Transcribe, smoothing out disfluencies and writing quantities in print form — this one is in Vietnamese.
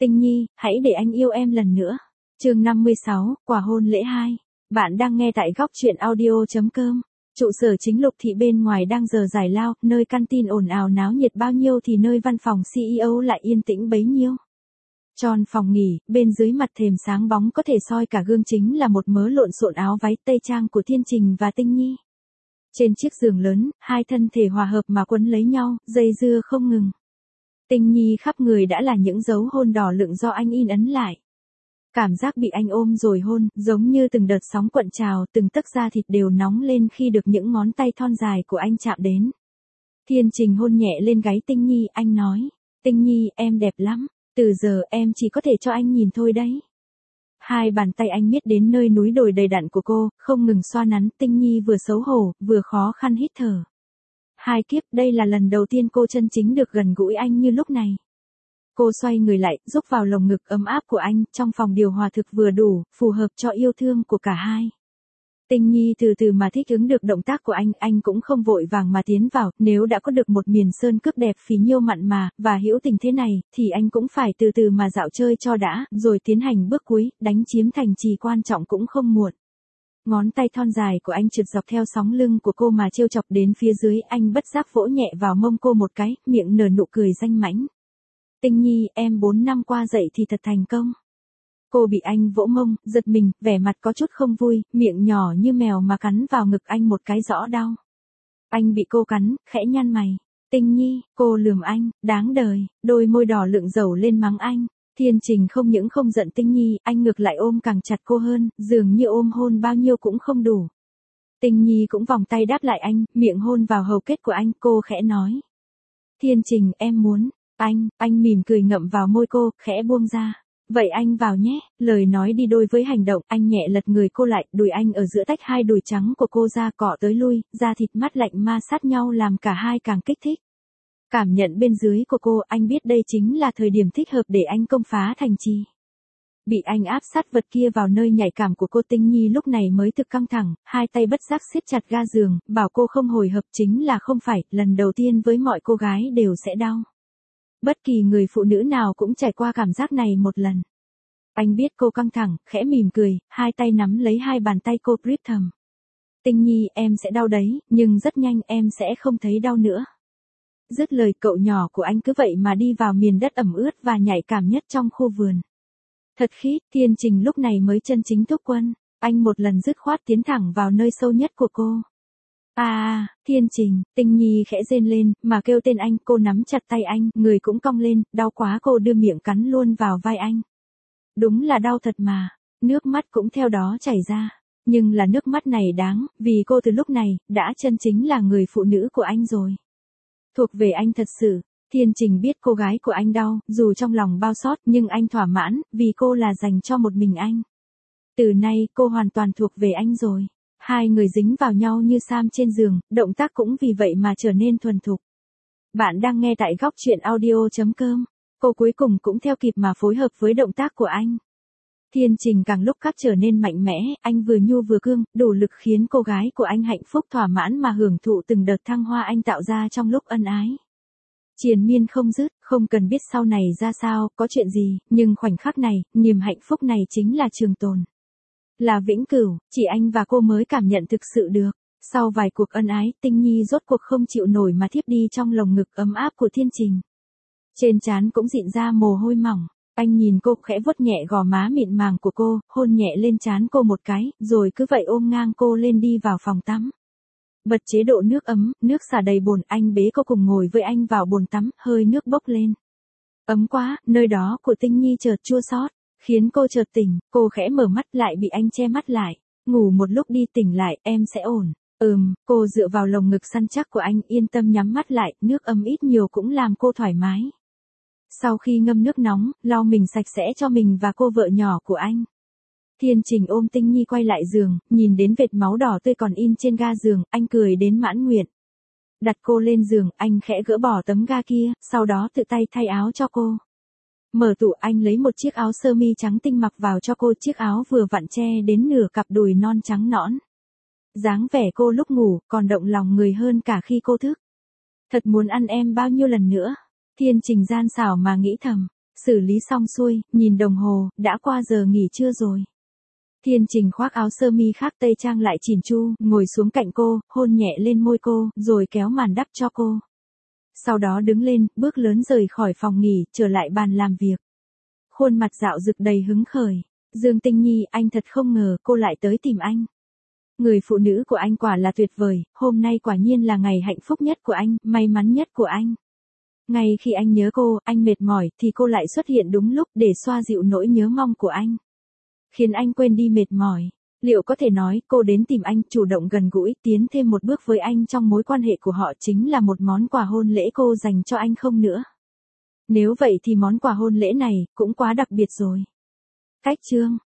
Tinh Nhi, hãy để anh yêu em lần nữa. Chương 56, quà hôn lễ 2. Bạn đang nghe tại góc truyện audio.com. Trụ sở chính Lục Thị bên ngoài đang giờ giải lao, nơi căn tin ồn ào náo nhiệt bao nhiêu thì nơi văn phòng CEO lại yên tĩnh bấy nhiêu. Tròn phòng nghỉ, bên dưới mặt thềm sáng bóng có thể soi cả gương chính là một mớ lộn xộn áo váy tây trang của Thiên Trình và Tinh Nhi. Trên chiếc giường lớn, hai thân thể hòa hợp mà quấn lấy nhau, dây dưa không ngừng. Tinh Nhi khắp người đã là những dấu hôn đỏ lựng do anh in ấn lại. Cảm giác bị anh ôm rồi hôn, giống như từng đợt sóng cuộn trào, từng tấc da thịt đều nóng lên khi được những ngón tay thon dài của anh chạm đến. Thiên Trình hôn nhẹ lên gáy Tinh Nhi, anh nói, Tinh Nhi, em đẹp lắm, từ giờ em chỉ có thể cho anh nhìn thôi đấy. Hai bàn tay anh miết đến nơi núi đồi đầy đặn của cô, không ngừng xoa nắn. Tinh Nhi vừa xấu hổ, vừa khó khăn hít thở. Hai kiếp, đây là lần đầu tiên cô chân chính được gần gũi anh như lúc này. Cô xoay người lại, rúc vào lồng ngực ấm áp của anh, trong phòng điều hòa thực vừa đủ, phù hợp cho yêu thương của cả hai. Tinh Nhi từ từ mà thích ứng được động tác của anh cũng không vội vàng mà tiến vào, nếu đã có được một miền sơn cước đẹp phí nhiêu mặn mà, và hữu tình thế này, thì anh cũng phải từ từ mà dạo chơi cho đã, rồi tiến hành bước cuối, đánh chiếm thành trì quan trọng cũng không muộn. Ngón tay thon dài của anh trượt dọc theo sóng lưng của cô mà trêu chọc đến phía dưới, anh bất giác vỗ nhẹ vào mông cô một cái, miệng nở nụ cười danh mãnh. Tinh Nhi, em 4 năm qua dậy thì thật thành công. Cô bị anh vỗ mông, giật mình, vẻ mặt có chút không vui, miệng nhỏ như mèo mà cắn vào ngực anh một cái rõ đau. Anh bị cô cắn, khẽ nhăn mày. Tinh Nhi, cô lườm anh, đáng đời, đôi môi đỏ lựng dầu lên mắng anh. Thiên Trình không những không giận Tinh Nhi, anh ngược lại ôm càng chặt cô hơn, dường như ôm hôn bao nhiêu cũng không đủ. Tinh Nhi cũng vòng tay đáp lại anh, miệng hôn vào hầu kết của anh, cô khẽ nói. Thiên Trình, em muốn. Anh mỉm cười ngậm vào môi cô, khẽ buông ra. Vậy anh vào nhé, lời nói đi đôi với hành động, anh nhẹ lật người cô lại, đùi anh ở giữa tách hai đùi trắng của cô ra cọ tới lui, da thịt mát lạnh ma sát nhau làm cả hai càng kích thích. Cảm nhận bên dưới của cô, anh biết đây chính là thời điểm thích hợp để anh công phá thành trì. Bị anh áp sát vật kia vào nơi nhạy cảm của cô. Tinh Nhi lúc này mới thực căng thẳng, hai tay bất giác siết chặt ga giường, bảo cô không hồi hộp chính là không phải, lần đầu tiên với mọi cô gái đều sẽ đau. Bất kỳ người phụ nữ nào cũng trải qua cảm giác này một lần. Anh biết cô căng thẳng, khẽ mỉm cười, hai tay nắm lấy hai bàn tay cô, rít thầm. Tinh Nhi, em sẽ đau đấy, nhưng rất nhanh em sẽ không thấy đau nữa. Dứt lời, cậu nhỏ của anh cứ vậy mà đi vào miền đất ẩm ướt và nhạy cảm nhất trong khu vườn. Thật khít, Thiên Trình lúc này mới chân chính thúc quân, anh một lần dứt khoát tiến thẳng vào nơi sâu nhất của cô. Thiên Trình, Tinh Nhi khẽ rên lên, mà kêu tên anh, cô nắm chặt tay anh, người cũng cong lên, đau quá cô đưa miệng cắn luôn vào vai anh. Đúng là đau thật mà, nước mắt cũng theo đó chảy ra, nhưng là nước mắt này đáng, vì cô từ lúc này, đã chân chính là người phụ nữ của anh rồi. Thuộc về anh thật sự. Thiên Trình biết cô gái của anh đau, dù trong lòng bao xót, nhưng anh thỏa mãn, vì cô là dành cho một mình anh. Từ nay, cô hoàn toàn thuộc về anh rồi. Hai người dính vào nhau như sam trên giường, động tác cũng vì vậy mà trở nên thuần thục. Bạn đang nghe tại góc truyện audio.com. Cô cuối cùng cũng theo kịp mà phối hợp với động tác của anh. Thiên Trình càng lúc khác trở nên mạnh mẽ, anh vừa nhu vừa cương, đủ lực khiến cô gái của anh hạnh phúc thỏa mãn mà hưởng thụ từng đợt thăng hoa anh tạo ra trong lúc ân ái. Triền miên không dứt, không cần biết sau này ra sao, có chuyện gì, nhưng khoảnh khắc này, niềm hạnh phúc này chính là trường tồn. Là vĩnh cửu, chỉ anh và cô mới cảm nhận thực sự được. Sau vài cuộc ân ái, Tinh Nhi rốt cuộc không chịu nổi mà thiếp đi trong lồng ngực ấm áp của Thiên Trình. Trên trán cũng dịn ra mồ hôi mỏng, anh nhìn cô khẽ vuốt nhẹ gò má mịn màng của cô, hôn nhẹ lên trán cô một cái, rồi cứ vậy ôm ngang cô lên đi vào phòng tắm. Bật chế độ nước ấm, nước xả đầy bồn, anh bế cô cùng ngồi với anh vào bồn tắm, hơi nước bốc lên. Ấm quá, nơi đó của Tinh Nhi chợt chua xót, khiến cô chợt tỉnh, cô khẽ mở mắt lại bị anh che mắt lại. Ngủ một lúc đi, tỉnh lại, em sẽ ổn. Cô dựa vào lồng ngực săn chắc của anh, yên tâm nhắm mắt lại, nước ấm ít nhiều cũng làm cô thoải mái. Sau khi ngâm nước nóng, lau mình sạch sẽ cho mình và cô vợ nhỏ của anh. Thiên Trình ôm Tinh Nhi quay lại giường, nhìn đến vệt máu đỏ tươi còn in trên ga giường, anh cười đến mãn nguyện. Đặt cô lên giường, anh khẽ gỡ bỏ tấm ga kia, sau đó tự tay thay áo cho cô. Mở tủ, anh lấy một chiếc áo sơ mi trắng tinh mặc vào cho cô, chiếc áo vừa vặn che đến nửa cặp đùi non trắng nõn. Dáng vẻ cô lúc ngủ, còn động lòng người hơn cả khi cô thức. Thật muốn ăn em bao nhiêu lần nữa. Thiên Trình gian xảo mà nghĩ thầm. Xử lý xong xuôi, nhìn đồng hồ, đã qua giờ nghỉ trưa rồi. Thiên Trình khoác áo sơ mi khác tây trang lại chỉn chu, ngồi xuống cạnh cô, hôn nhẹ lên môi cô, rồi kéo màn đắp cho cô. Sau đó đứng lên, bước lớn rời khỏi phòng nghỉ, trở lại bàn làm việc. Khuôn mặt dạo rực đầy hứng khởi. Dương Tinh Nhi, anh thật không ngờ cô lại tới tìm anh. Người phụ nữ của anh quả là tuyệt vời, hôm nay quả nhiên là ngày hạnh phúc nhất của anh, may mắn nhất của anh. Ngay khi anh nhớ cô, anh mệt mỏi, thì cô lại xuất hiện đúng lúc để xoa dịu nỗi nhớ mong của anh. Khiến anh quên đi mệt mỏi. Liệu có thể nói cô đến tìm anh, chủ động gần gũi, tiến thêm một bước với anh trong mối quan hệ của họ chính là một món quà hôn lễ cô dành cho anh không nữa? Nếu vậy thì món quà hôn lễ này cũng quá đặc biệt rồi. Cách chương